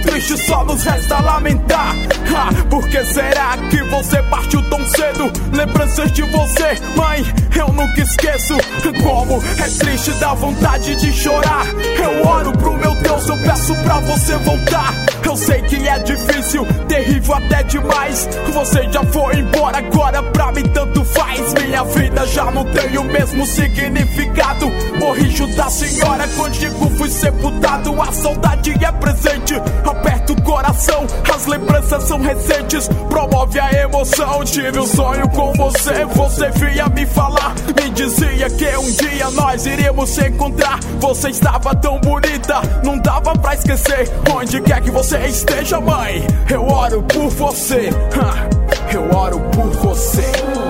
triste, só nos resta lamentar. Por que será que você partiu tão cedo? Lembranças de você, mãe, eu nunca esqueço. Como é triste, dá vontade de chorar. Eu oro pro meu Deus, eu peço pra você voltar. Eu sei que é difícil, terrível até demais. Você já foi embora, agora pra mim tanto faz. Minha vida já não tem o mesmo significado. Morri junto à senhora, contigo fui sepultado. A saudade é presente, aperta o coração. As lembranças são recentes, promove a emoção. Tive um sonho com você, você vinha me falar. Me dizia que um dia nós iríamos se encontrar. Você estava tão bonita, não dava pra esquecer. Onde quer que você esteja, mãe, eu oro por você. Eu oro por você.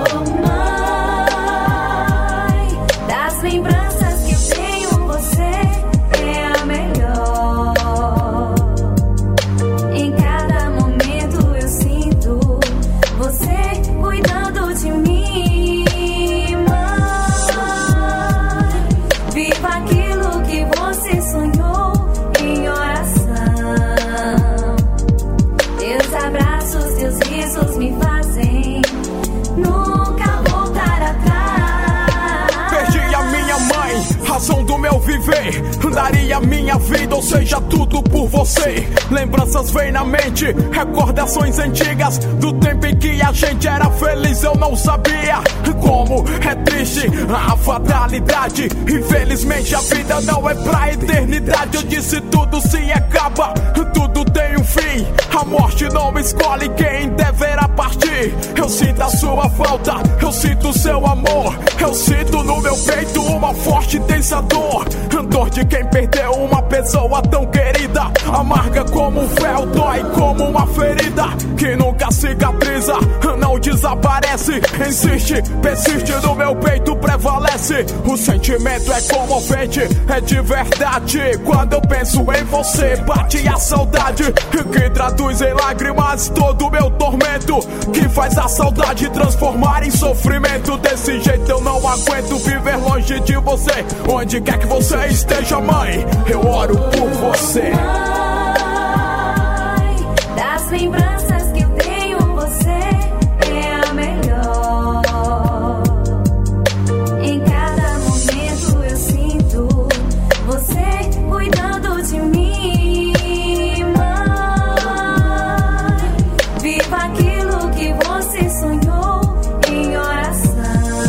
Mãe, das lembranças que eu tenho, você é a melhor. Em cada momento eu sinto você cuidando de mim. Mãe, viva aquilo que você sonhou em oração. Teus abraços, teus risos me fazem nunca voltar atrás. Perdi a minha mãe, razão do meu viver. Daria minha vida, ou seja, tudo por você. Lembranças vêm na mente, recordações antigas do tempo em que a gente era feliz. Eu não sabia como é triste a fatalidade. Infelizmente a vida não é pra eternidade. Eu disse tudo se acaba, tudo tem um fim. A morte não escolhe quem deverá partir. Eu sinto a sua falta, eu sinto o seu amor. Eu sinto no meu peito uma forte e intensa dor. Dor de quem perdeu uma pessoa tão querida. Amarga como um fel, dói como uma ferida que nunca cicatriza, não desaparece. Insiste, persiste, no meu peito prevalece. O sentimento é comovente, é de verdade. Quando eu penso em você, bate a saudade que traduz em lágrimas todo o meu tormento, que faz a saudade transformar em sofrimento. Desse jeito eu não aguento viver longe de você. Onde quer que você esteja, mãe, eu oro por você. Mãe, das lembranças que eu tenho, você é a melhor. Em cada momento eu sinto você cuidando de mim. Mãe, viva aquilo que você sonhou em oração.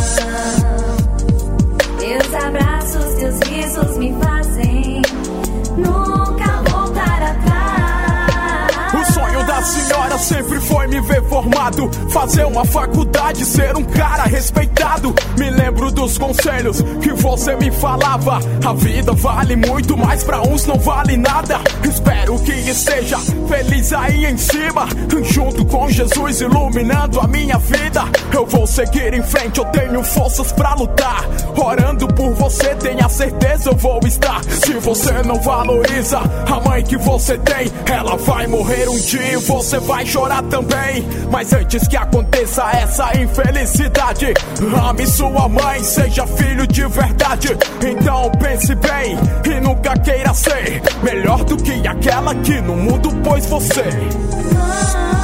Teus abraços, teus risos me fazem nunca voltar atrás. O sonho da senhora sempre foi me ver formado, fazer uma faculdade, ser um cara respeitado. Me lembro dos conselhos que você me falava. A vida vale muito, mas pra uns não vale nada. Espero que esteja feliz aí em cima, junto com Jesus iluminando a minha vida. Eu vou seguir em frente, eu tenho forças pra lutar. Orando por você, tenha certeza eu vou estar. Se você não valoriza a mãe que você tem, ela vai morrer um dia e você vai chorar também. Mas antes que aconteça essa infelicidade, ame sua mãe, seja filho de verdade. Então pense bem e nunca queira ser melhor do que aquela que no mundo pôs você.